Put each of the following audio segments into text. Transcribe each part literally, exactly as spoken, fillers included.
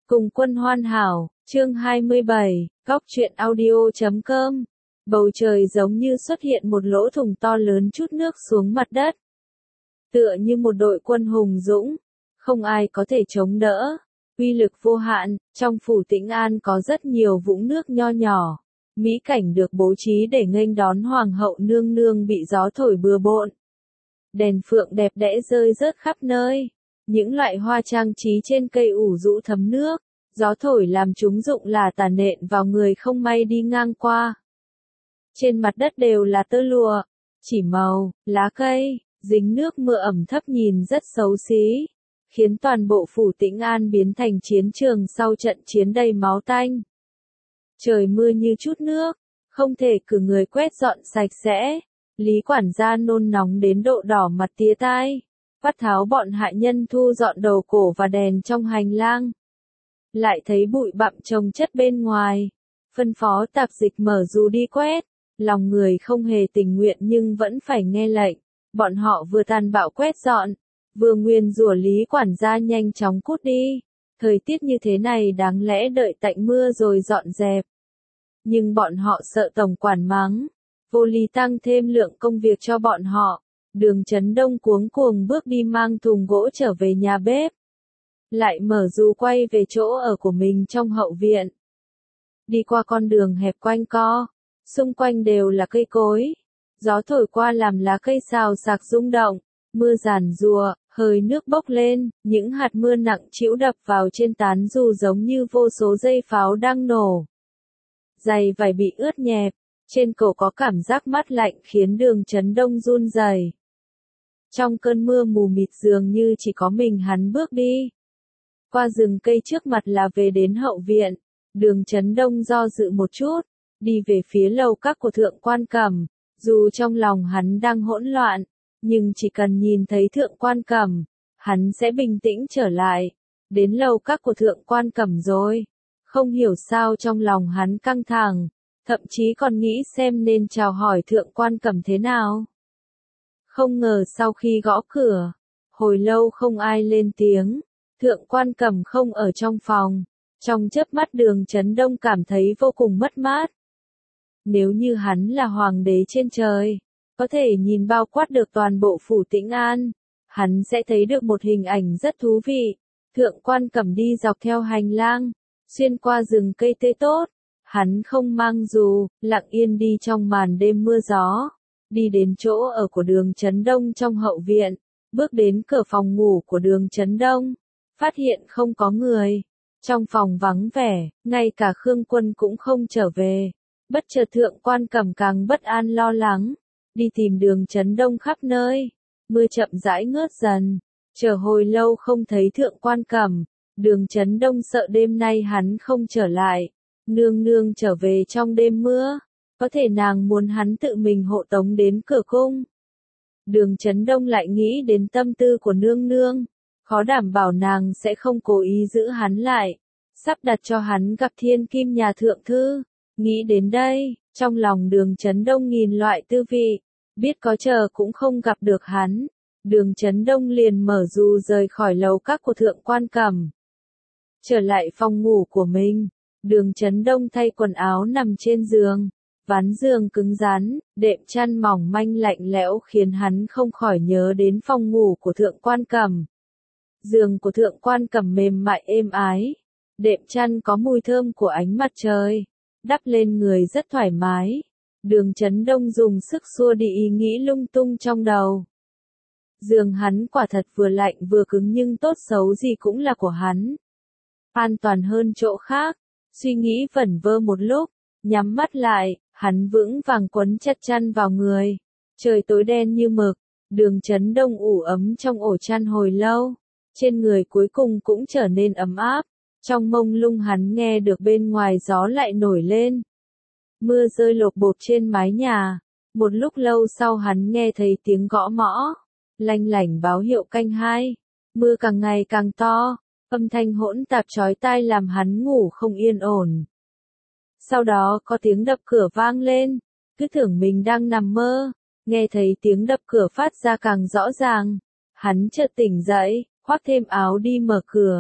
Cùng quân hoàn hảo, chương hai mươi bảy, góc truyện audio chấm com. Bầu trời giống như xuất hiện một lỗ thủng to lớn trút nước xuống mặt đất. Tựa như một đội quân hùng dũng, không ai có thể chống đỡ, uy lực vô hạn. Trong phủ Tĩnh An có rất nhiều vũng nước nho nhỏ, mỹ cảnh được bố trí để nghênh đón hoàng hậu nương nương bị gió thổi bừa bộn. Đèn phượng đẹp đẽ rơi rớt khắp nơi, những loại hoa trang trí trên cây ủ rũ thấm nước, gió thổi làm chúng rụng là tà nện vào người không may đi ngang qua. Trên mặt đất đều là tơ lụa, chỉ màu, lá cây, dính nước mưa ẩm thấp nhìn rất xấu xí, khiến toàn bộ phủ Tĩnh An biến thành chiến trường sau trận chiến đầy máu tanh. Trời mưa như chút nước, không thể cử người quét dọn sạch sẽ. Lý quản gia nôn nóng đến độ đỏ mặt tía tai, phát tháo bọn hạ nhân thu dọn đầu cổ và đèn trong hành lang. Lại thấy bụi bặm chồng chất bên ngoài, phân phó tạp dịch mở dù đi quét, lòng người không hề tình nguyện nhưng vẫn phải nghe lệnh. Bọn họ vừa tàn bạo quét dọn, vừa nguyền rủa Lý quản gia nhanh chóng cút đi. Thời tiết như thế này đáng lẽ đợi tạnh mưa rồi dọn dẹp. Nhưng bọn họ sợ tổng quản mắng, vô lý tăng thêm lượng công việc cho bọn họ. Đường Chấn Đông cuống cuồng bước đi mang thùng gỗ trở về nhà bếp. Lại mở dù quay về chỗ ở của mình trong hậu viện. Đi qua con đường hẹp quanh co, xung quanh đều là cây cối. Gió thổi qua làm lá cây xào xạc rung động, mưa giàn giụa, hơi nước bốc lên, những hạt mưa nặng trĩu đập vào trên tán dù giống như vô số dây pháo đang nổ. Giày vải bị ướt nhẹp, trên cổ có cảm giác mát lạnh khiến Đường Chấn Đông run rẩy. Trong cơn mưa mù mịt dường như chỉ có mình hắn bước đi. Qua rừng cây trước mặt là về đến hậu viện, Đường Chấn Đông do dự một chút, đi về phía lầu các của Thượng Quan Cẩm, dù trong lòng hắn đang hỗn loạn, nhưng chỉ cần nhìn thấy Thượng Quan Cẩm, hắn sẽ bình tĩnh trở lại. Đến lầu các của Thượng Quan Cẩm rồi, không hiểu sao trong lòng hắn căng thẳng, thậm chí còn nghĩ xem nên chào hỏi Thượng Quan Cẩm thế nào. Không ngờ sau khi gõ cửa, hồi lâu không ai lên tiếng, Thượng Quan Cẩm không ở trong phòng. Trong chớp mắt Đường Chấn Đông cảm thấy vô cùng mất mát. Nếu như hắn là hoàng đế trên trời, có thể nhìn bao quát được toàn bộ phủ Tĩnh An, hắn sẽ thấy được một hình ảnh rất thú vị. Thượng Quan Cẩm đi dọc theo hành lang, xuyên qua rừng cây tươi tốt, hắn không mang dù, lặng yên đi trong màn đêm mưa gió, đi đến chỗ ở của Đường Chấn Đông trong hậu viện, bước đến cửa phòng ngủ của Đường Chấn Đông, phát hiện không có người. Trong phòng vắng vẻ, ngay cả Khương Quân cũng không trở về. Bất chợt Thượng Quan Cẩm càng bất an lo lắng, đi tìm Đường Chấn Đông khắp nơi. Mưa chậm rãi ngớt dần, chờ hồi lâu không thấy Thượng Quan Cẩm, Đường Chấn Đông sợ đêm nay hắn không trở lại. Nương nương trở về trong đêm mưa, có thể nàng muốn hắn tự mình hộ tống đến cửa cung. Đường Chấn Đông lại nghĩ đến tâm tư của nương nương, khó đảm bảo nàng sẽ không cố ý giữ hắn lại, sắp đặt cho hắn gặp thiên kim nhà thượng thư. Nghĩ đến đây, trong lòng Đường Chấn Đông nghìn loại tư vị, biết có chờ cũng không gặp được hắn. Đường Chấn Đông liền mở dù rời khỏi lầu các của Thượng Quan Cẩm. Trở lại phòng ngủ của mình, Đường Chấn Đông thay quần áo nằm trên giường. Ván giường cứng rắn, đệm chăn mỏng manh lạnh lẽo khiến hắn không khỏi nhớ đến phòng ngủ của Thượng Quan Cẩm. Giường của Thượng Quan Cẩm mềm mại êm ái, đệm chăn có mùi thơm của ánh mặt trời, đắp lên người rất thoải mái. Đường Chấn Đông dùng sức xua đi ý nghĩ lung tung trong đầu. Giường hắn quả thật vừa lạnh vừa cứng nhưng tốt xấu gì cũng là của hắn. An toàn hơn chỗ khác, suy nghĩ vẩn vơ một lúc, nhắm mắt lại, hắn vững vàng quấn chặt chăn vào người. Trời tối đen như mực, Đường Chấn Đông ủ ấm trong ổ chăn hồi lâu, trên người cuối cùng cũng trở nên ấm áp. Trong mông lung hắn nghe được bên ngoài gió lại nổi lên. Mưa rơi lộp bộp trên mái nhà. Một lúc lâu sau hắn nghe thấy tiếng gõ mõ, lanh lảnh báo hiệu canh hai. Mưa càng ngày càng to, âm thanh hỗn tạp chói tai làm hắn ngủ không yên ổn. Sau đó có tiếng đập cửa vang lên, cứ tưởng mình đang nằm mơ, nghe thấy tiếng đập cửa phát ra càng rõ ràng. Hắn chợt tỉnh dậy, khoác thêm áo đi mở cửa.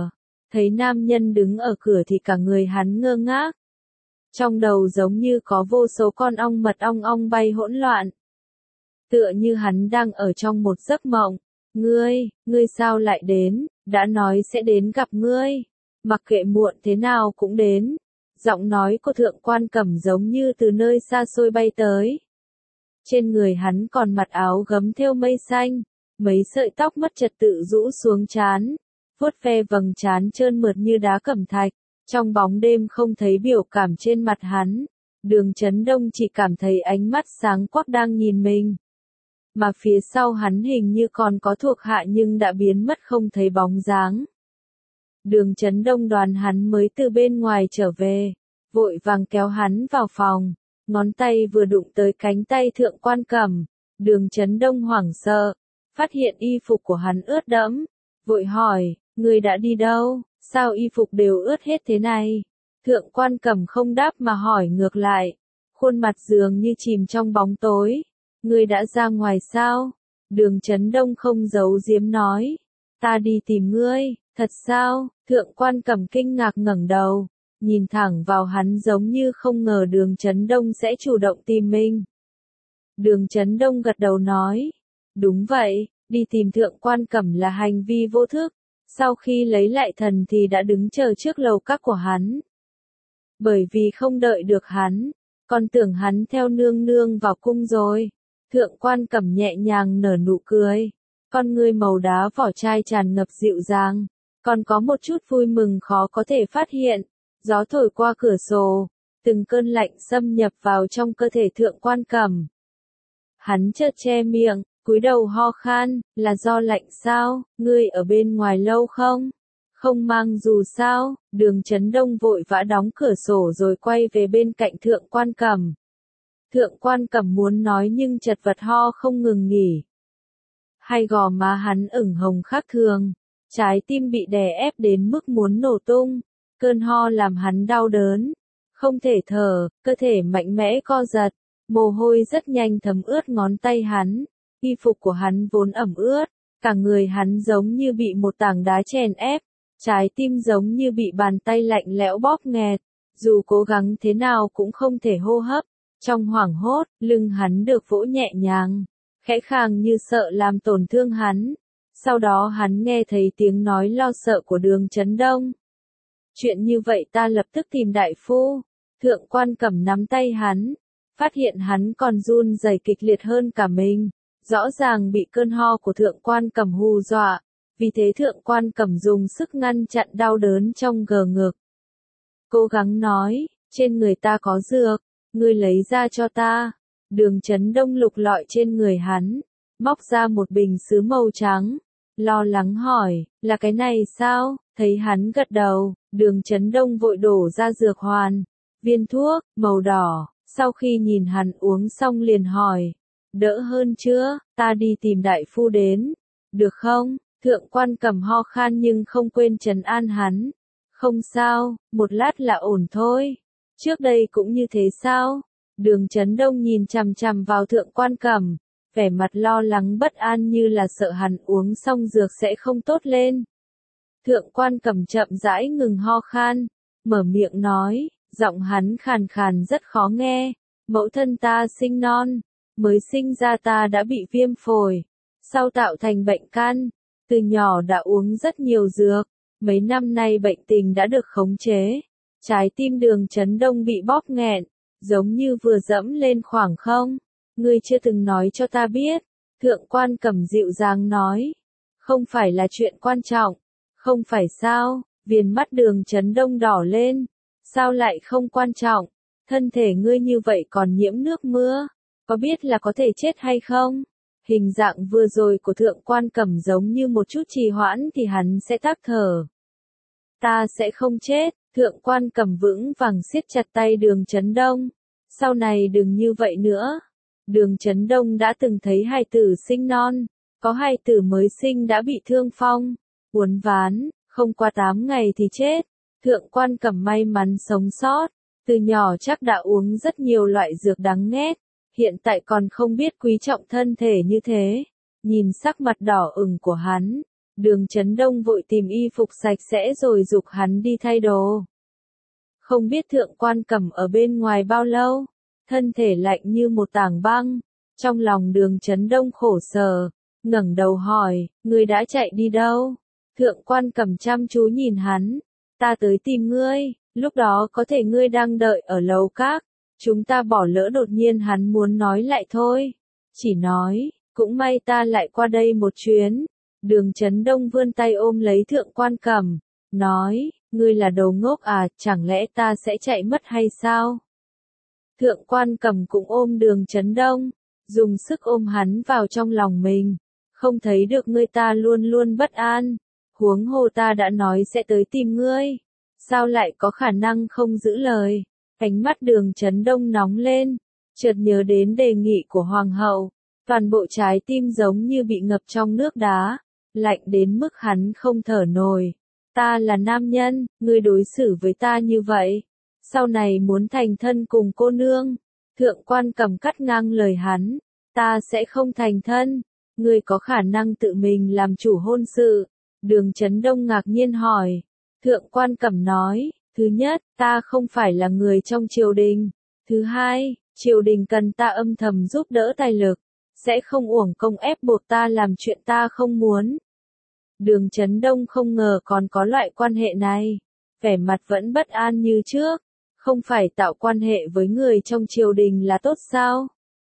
Thấy nam nhân đứng ở cửa thì cả người hắn ngơ ngác. Trong đầu giống như có vô số con ong mật ong ong bay hỗn loạn. Tựa như hắn đang ở trong một giấc mộng. Ngươi, ngươi sao lại đến, đã nói sẽ đến gặp ngươi. Mặc kệ muộn thế nào cũng đến. Giọng nói của Thượng Quan Cẩm giống như từ nơi xa xôi bay tới. Trên người hắn còn mặc áo gấm thêu mây xanh, mấy sợi tóc mất trật tự rũ xuống trán, vuốt ve vầng trán trơn mượt như đá cẩm thạch. Trong bóng đêm không thấy biểu cảm trên mặt hắn, Đường Chấn Đông chỉ cảm thấy ánh mắt sáng quắc đang nhìn mình. Mà phía sau hắn hình như còn có thuộc hạ nhưng đã biến mất không thấy bóng dáng. Đường Chấn Đông đoán hắn mới từ bên ngoài trở về, vội vàng kéo hắn vào phòng, ngón tay vừa đụng tới cánh tay Thượng Quan Cẩm, Đường Chấn Đông hoảng sợ, phát hiện y phục của hắn ướt đẫm, vội hỏi, người đã đi đâu, sao y phục đều ướt hết thế này? Thượng Quan Cẩm không đáp mà hỏi ngược lại, khuôn mặt dường như chìm trong bóng tối, người đã ra ngoài sao? Đường Chấn Đông không giấu giếm nói, ta đi tìm ngươi, thật sao? Thượng Quan Cẩm kinh ngạc ngẩng đầu, nhìn thẳng vào hắn giống như không ngờ Đường Chấn Đông sẽ chủ động tìm mình. Đường Chấn Đông gật đầu nói, đúng vậy, đi tìm Thượng Quan Cẩm là hành vi vô thức, sau khi lấy lại thần thì đã đứng chờ trước lầu các của hắn. Bởi vì không đợi được hắn, còn tưởng hắn theo nương nương vào cung rồi. Thượng Quan Cẩm nhẹ nhàng nở nụ cười, con ngươi màu đá vỏ chai tràn ngập dịu dàng, còn có một chút vui mừng khó có thể phát hiện. Gió thổi qua cửa sổ, từng cơn lạnh xâm nhập vào trong cơ thể Thượng Quan Cẩm. Hắn chợt che miệng, cúi đầu ho khan, là do lạnh sao, ngươi ở bên ngoài lâu không? Không mang dù sao? Đường Chấn Đông vội vã đóng cửa sổ rồi quay về bên cạnh Thượng Quan Cẩm. Thượng Quan Cẩm muốn nói nhưng chật vật ho không ngừng nghỉ. Hai gò má hắn ửng hồng khác thường, trái tim bị đè ép đến mức muốn nổ tung, cơn ho làm hắn đau đớn, không thể thở, cơ thể mạnh mẽ co giật, mồ hôi rất nhanh thấm ướt ngón tay hắn, y phục của hắn vốn ẩm ướt, cả người hắn giống như bị một tảng đá chèn ép, trái tim giống như bị bàn tay lạnh lẽo bóp nghẹt, dù cố gắng thế nào cũng không thể hô hấp. Trong hoảng hốt, lưng hắn được vỗ nhẹ nhàng, khẽ khàng như sợ làm tổn thương hắn. Sau đó hắn nghe thấy tiếng nói lo sợ của Đường Chấn Đông. Chuyện như vậy ta lập tức tìm đại phu. Thượng Quan Cẩm nắm tay hắn, phát hiện hắn còn run rẩy kịch liệt hơn cả mình. Rõ ràng bị cơn ho của Thượng Quan Cẩm hù dọa, vì thế Thượng Quan Cẩm dùng sức ngăn chặn đau đớn trong gờ ngực. Cố gắng nói, trên người ta có dược. Ngươi lấy ra cho ta. Đường Chấn Đông lục lọi trên người hắn, móc ra một bình sứ màu trắng, lo lắng hỏi, là cái này sao? Thấy hắn gật đầu, Đường Chấn Đông vội đổ ra dược hoàn, viên thuốc, màu đỏ, sau khi nhìn hắn uống xong liền hỏi, đỡ hơn chưa, ta đi tìm đại phu đến, được không? Thượng Quan Cẩm ho khan nhưng không quên trấn an hắn, không sao, một lát là ổn thôi. Trước đây cũng như thế sao? Đường Chấn Đông nhìn chằm chằm vào Thượng Quan Cẩm, vẻ mặt lo lắng bất an như là sợ hắn uống xong dược sẽ không tốt lên. Thượng Quan Cẩm chậm rãi ngừng ho khan, mở miệng nói, giọng hắn khàn khàn rất khó nghe, mẫu thân ta sinh non, mới sinh ra ta đã bị viêm phổi, sau tạo thành bệnh can, từ nhỏ đã uống rất nhiều dược, mấy năm nay bệnh tình đã được khống chế. Trái tim Đường Chấn Đông bị bóp nghẹn, giống như vừa dẫm lên khoảng không. Ngươi chưa từng nói cho ta biết. Thượng Quan Cẩm dịu dàng nói. Không phải là chuyện quan trọng. Không phải sao, viền mắt Đường Chấn Đông đỏ lên. Sao lại không quan trọng? Thân thể ngươi như vậy còn nhiễm nước mưa. Có biết là có thể chết hay không? Hình dạng vừa rồi của Thượng Quan Cẩm giống như một chút trì hoãn thì hắn sẽ tắc thở. Ta sẽ không chết. Thượng Quan Cẩm vững vàng siết chặt tay Đường Chấn Đông. Sau này đừng như vậy nữa. Đường Chấn Đông đã từng thấy hài tử sinh non. Có hài tử mới sinh đã bị thương phong. Uốn ván, không qua tám ngày thì chết. Thượng Quan Cẩm may mắn sống sót. Từ nhỏ chắc đã uống rất nhiều loại dược đắng nghét. Hiện tại còn không biết quý trọng thân thể như thế. Nhìn sắc mặt đỏ ửng của hắn. Đường Chấn Đông vội tìm y phục sạch sẽ rồi giục hắn đi thay đồ. Không biết Thượng Quan Cẩm ở bên ngoài bao lâu, thân thể lạnh như một tảng băng, trong lòng Đường Chấn Đông khổ sở, ngẩng đầu hỏi, ngươi đã chạy đi đâu? Thượng Quan Cẩm chăm chú nhìn hắn, ta tới tìm ngươi, lúc đó có thể ngươi đang đợi ở lầu các, chúng ta bỏ lỡ đột nhiên hắn muốn nói lại thôi, chỉ nói, cũng may ta lại qua đây một chuyến. Đường Chấn Đông vươn tay ôm lấy Thượng Quan Cẩm, nói, ngươi là đồ ngốc à, chẳng lẽ ta sẽ chạy mất hay sao? Thượng Quan Cẩm cũng ôm Đường Chấn Đông, dùng sức ôm hắn vào trong lòng mình, không thấy được ngươi ta luôn luôn bất an, huống hồ ta đã nói sẽ tới tìm ngươi, sao lại có khả năng không giữ lời? Ánh mắt Đường Chấn Đông nóng lên, chợt nhớ đến đề nghị của Hoàng hậu, toàn bộ trái tim giống như bị ngập trong nước đá, lạnh đến mức hắn không thở nổi. Ta là nam nhân, ngươi đối xử với ta như vậy, sau này muốn thành thân cùng cô nương. Thượng Quan Cẩm cắt ngang lời hắn, ta sẽ không thành thân, ngươi có khả năng tự mình làm chủ hôn sự. Đường Chấn Đông ngạc nhiên hỏi, Thượng Quan Cẩm nói, thứ nhất, ta không phải là người trong triều đình, thứ hai, triều đình cần ta âm thầm giúp đỡ tài lực, sẽ không uổng công ép buộc ta làm chuyện ta không muốn. Đường Chấn Đông không ngờ còn có loại quan hệ này, vẻ mặt vẫn bất an như trước, không phải tạo quan hệ với người trong triều đình là tốt sao?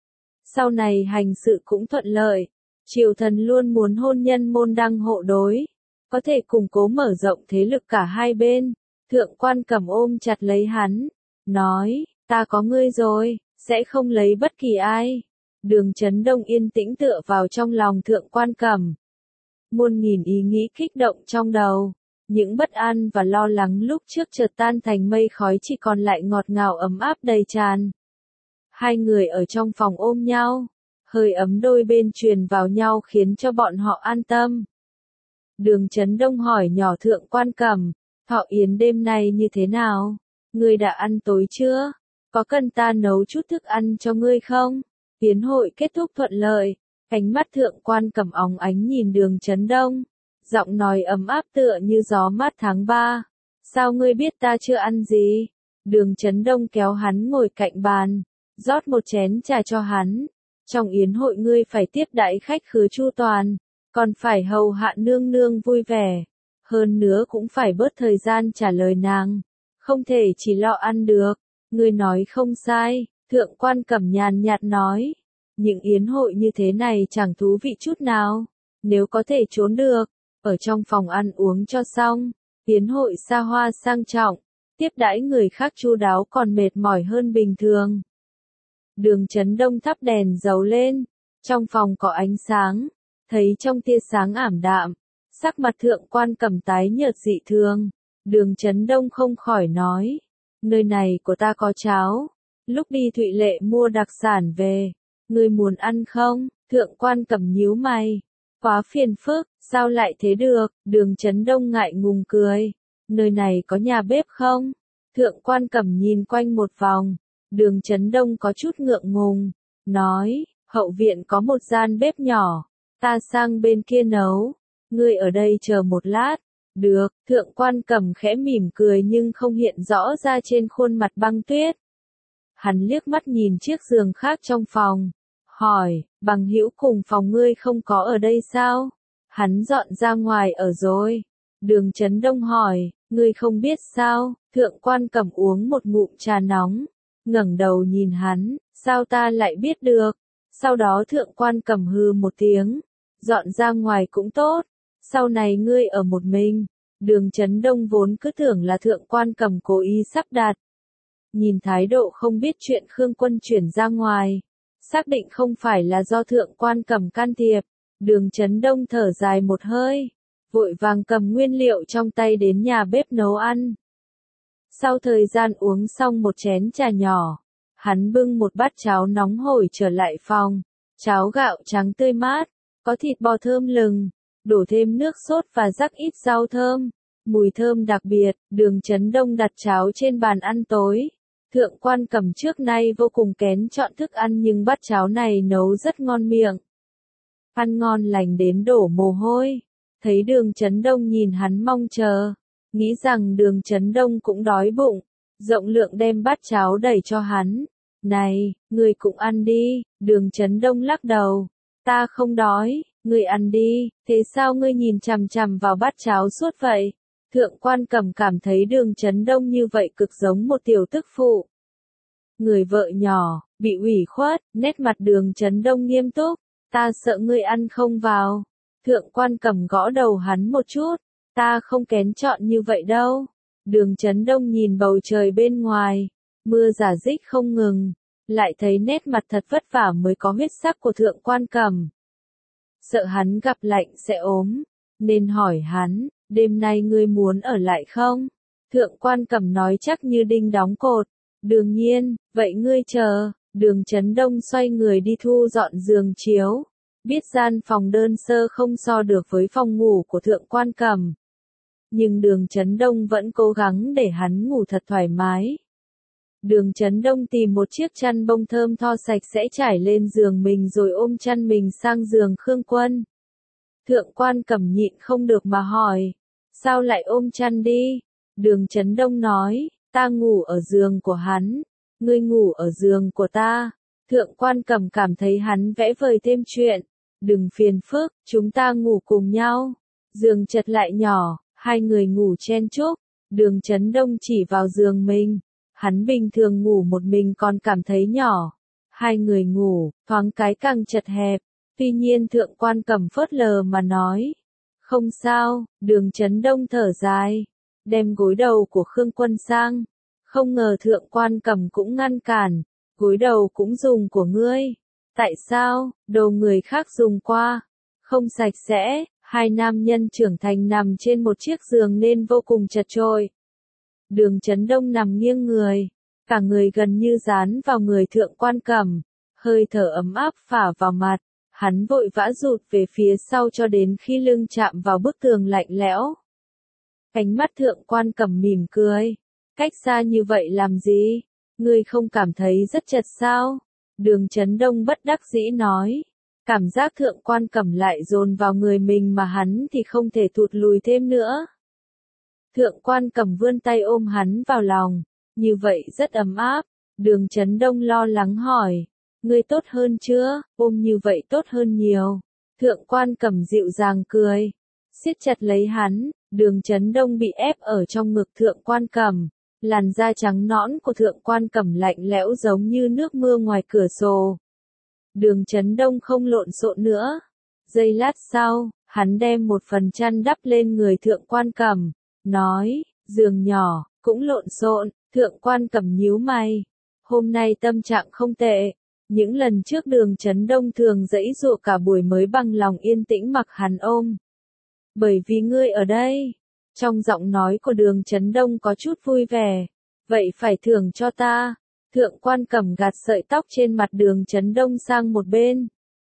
Sau này hành sự cũng thuận lợi, triều thần luôn muốn hôn nhân môn đăng hộ đối, có thể củng cố mở rộng thế lực cả hai bên. Thượng Quan Cẩm ôm chặt lấy hắn, nói, ta có ngươi rồi, sẽ không lấy bất kỳ ai. Đường Chấn Đông yên tĩnh tựa vào trong lòng Thượng Quan Cẩm. Muôn nghìn ý nghĩ kích động trong đầu, những bất an và lo lắng lúc trước chợt tan thành mây khói, chỉ còn lại ngọt ngào ấm áp đầy tràn. Hai người ở trong phòng ôm nhau, hơi ấm đôi bên truyền vào nhau khiến cho bọn họ an tâm. Đường Chấn Đông hỏi nhỏ Thượng Quan Cẩm, thọ yến đêm nay như thế nào? Ngươi đã ăn tối chưa? Có cần ta nấu chút thức ăn cho ngươi không? Yến hội kết thúc thuận lợi, ánh mắt Thượng Quan Cẩm óng ánh nhìn Đường Chấn Đông, giọng nói ấm áp tựa như gió mát tháng ba. Sao ngươi biết ta chưa ăn gì? Đường Chấn Đông kéo hắn ngồi cạnh bàn, rót một chén trà cho hắn. Trong yến hội ngươi phải tiếp đãi khách khứa chu toàn, còn phải hầu hạ nương nương vui vẻ. Hơn nữa cũng phải bớt thời gian trả lời nàng, không thể chỉ lo ăn được. Ngươi nói không sai, Thượng Quan Cẩm nhàn nhạt nói. Những yến hội như thế này chẳng thú vị chút nào, nếu có thể trốn được, ở trong phòng ăn uống cho xong. Yến hội xa hoa sang trọng, tiếp đãi người khác chu đáo còn mệt mỏi hơn bình thường. Đường Chấn Đông thắp đèn dầu lên, trong phòng có ánh sáng, thấy trong tia sáng ảm đạm, sắc mặt Thượng Quan Cẩm tái nhợt dị thường. Đường Chấn Đông không khỏi nói, nơi này của ta có cháo, lúc đi Thụy Lệ mua đặc sản về, ngươi muốn ăn không? Thượng Quan Cẩm nhíu mày, quá phiền phức, sao lại thế được? Đường Chấn Đông ngại ngùng cười, nơi này có nhà bếp không? Thượng Quan Cẩm nhìn quanh một vòng, Đường Chấn Đông có chút ngượng ngùng, nói, hậu viện có một gian bếp nhỏ, ta sang bên kia nấu, ngươi ở đây chờ một lát. Được, Thượng Quan Cẩm khẽ mỉm cười nhưng không hiện rõ ra trên khuôn mặt băng tuyết. Hắn liếc mắt nhìn chiếc giường khác trong phòng, hỏi, bằng hữu cùng phòng ngươi không có ở đây sao? Hắn dọn ra ngoài ở rồi. Đường Chấn Đông hỏi, ngươi không biết sao? Thượng Quan Cẩm uống một ngụm trà nóng, ngẩng đầu nhìn hắn, sao ta lại biết được? Sau đó Thượng Quan Cẩm hừ một tiếng, dọn ra ngoài cũng tốt, sau này ngươi ở một mình. Đường Chấn Đông vốn cứ tưởng là Thượng Quan Cẩm cố ý sắp đặt. Nhìn thái độ không biết chuyện Khương Quân chuyển ra ngoài, xác định không phải là do Thượng Quan Cẩm can thiệp. Đường Chấn Đông thở dài một hơi, vội vàng cầm nguyên liệu trong tay đến nhà bếp nấu ăn. Sau thời gian uống xong một chén trà nhỏ, hắn bưng một bát cháo nóng hổi trở lại phòng. Cháo gạo trắng tươi mát, có thịt bò thơm lừng, đổ thêm nước sốt và rắc ít rau thơm, mùi thơm đặc biệt. Đường Chấn Đông đặt cháo trên bàn ăn tối. Thượng Quan Cẩm trước nay vô cùng kén chọn thức ăn nhưng bát cháo này nấu rất ngon miệng. Ăn ngon lành đến đổ mồ hôi. Thấy Đường Chấn Đông nhìn hắn mong chờ, nghĩ rằng Đường Chấn Đông cũng đói bụng, rộng lượng đem bát cháo đẩy cho hắn. Này, ngươi cũng ăn đi, Đường Chấn Đông lắc đầu. Ta không đói, ngươi ăn đi, thế sao ngươi nhìn chằm chằm vào bát cháo suốt vậy? Thượng Quan Cẩm cảm thấy Đường Chấn Đông như vậy cực giống một tiểu tức phụ. Người vợ nhỏ, bị ủy khuất, nét mặt Đường Chấn Đông nghiêm túc, ta sợ ngươi ăn không vào. Thượng Quan Cẩm gõ đầu hắn một chút, ta không kén chọn như vậy đâu. Đường Chấn Đông nhìn bầu trời bên ngoài, mưa rả rích không ngừng, lại thấy nét mặt thật vất vả mới có huyết sắc của Thượng Quan Cẩm. Sợ hắn gặp lạnh sẽ ốm, nên hỏi hắn, đêm nay ngươi muốn ở lại không? Thượng Quan Cẩm nói chắc như đinh đóng cột, đương nhiên, vậy ngươi chờ. Đường Chấn Đông xoay người đi thu dọn giường chiếu, biết gian phòng đơn sơ không so được với phòng ngủ của Thượng Quan Cẩm. Nhưng Đường Chấn Đông vẫn cố gắng để hắn ngủ thật thoải mái. Đường Chấn Đông tìm một chiếc chăn bông thơm tho sạch sẽ trải lên giường mình rồi ôm chăn mình sang giường Khương Quân. Thượng Quan Cẩm nhịn không được mà hỏi, sao lại ôm chăn đi? Đường Chấn Đông nói, ta ngủ ở giường của hắn, ngươi ngủ ở giường của ta. Thượng Quan Cẩm cảm thấy hắn vẽ vời thêm chuyện, đừng phiền phức, chúng ta ngủ cùng nhau. Giường chật lại nhỏ, hai người ngủ chen chúc. Đường Chấn Đông chỉ vào giường mình, hắn bình thường ngủ một mình còn cảm thấy nhỏ. Hai người ngủ, thoáng cái càng chật hẹp. Tuy nhiên Thượng Quan Cẩm phớt lờ mà nói, không sao. Đường Chấn Đông thở dài, đem gối đầu của Khương Quân sang. Không ngờ Thượng Quan Cẩm cũng ngăn cản, gối đầu cũng dùng của ngươi. Tại sao? Đồ người khác dùng qua, không sạch sẽ. Hai nam nhân trưởng thành nằm trên một chiếc giường nên vô cùng chật chội. Đường Chấn Đông nằm nghiêng người, cả người gần như dán vào người Thượng Quan Cẩm, hơi thở ấm áp phả vào mặt, hắn vội vã rụt về phía sau cho đến khi lưng chạm vào bức tường lạnh lẽo. Ánh mắt Thượng Quan Cẩm mỉm cười, cách xa như vậy làm gì? Ngươi không cảm thấy rất chật sao? Đường Chấn Đông bất đắc dĩ nói. Cảm giác Thượng Quan Cẩm lại dồn vào người mình mà hắn thì không thể thụt lùi thêm nữa. Thượng Quan Cẩm vươn tay ôm hắn vào lòng, như vậy rất ấm áp. Đường Chấn Đông lo lắng hỏi, ngươi tốt hơn chưa? Ôm như vậy tốt hơn nhiều. Thượng Quan Cẩm dịu dàng cười, siết chặt lấy hắn. Đường Chấn Đông bị ép ở trong ngực Thượng Quan Cẩm, làn da trắng nõn của Thượng Quan Cẩm lạnh lẽo giống như nước mưa ngoài cửa sổ. Đường Chấn Đông không lộn xộn nữa. Giây lát sau, hắn đem một phần chăn đắp lên người Thượng Quan Cẩm, nói, giường nhỏ, cũng lộn xộn. Thượng Quan Cẩm nhíu mày, hôm nay tâm trạng không tệ. Những lần trước Đường Chấn Đông thường giãy giụa cả buổi mới bằng lòng yên tĩnh mặc hắn ôm. Bởi vì ngươi ở đây. Trong giọng nói của Đường Chấn Đông có chút vui vẻ. Vậy phải thưởng cho ta. Thượng Quan Cẩm gạt sợi tóc trên mặt Đường Chấn Đông sang một bên.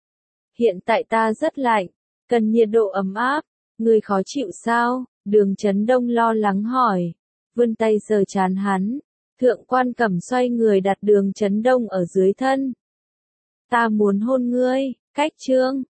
Hiện tại ta rất lạnh, cần nhiệt độ ấm áp. Ngươi khó chịu sao? Đường Chấn Đông lo lắng hỏi. Vươn tay sờ trán hắn. Thượng Quan Cẩm xoay người đặt Đường Chấn Đông ở dưới thân. Ta muốn hôn ngươi. Cách chương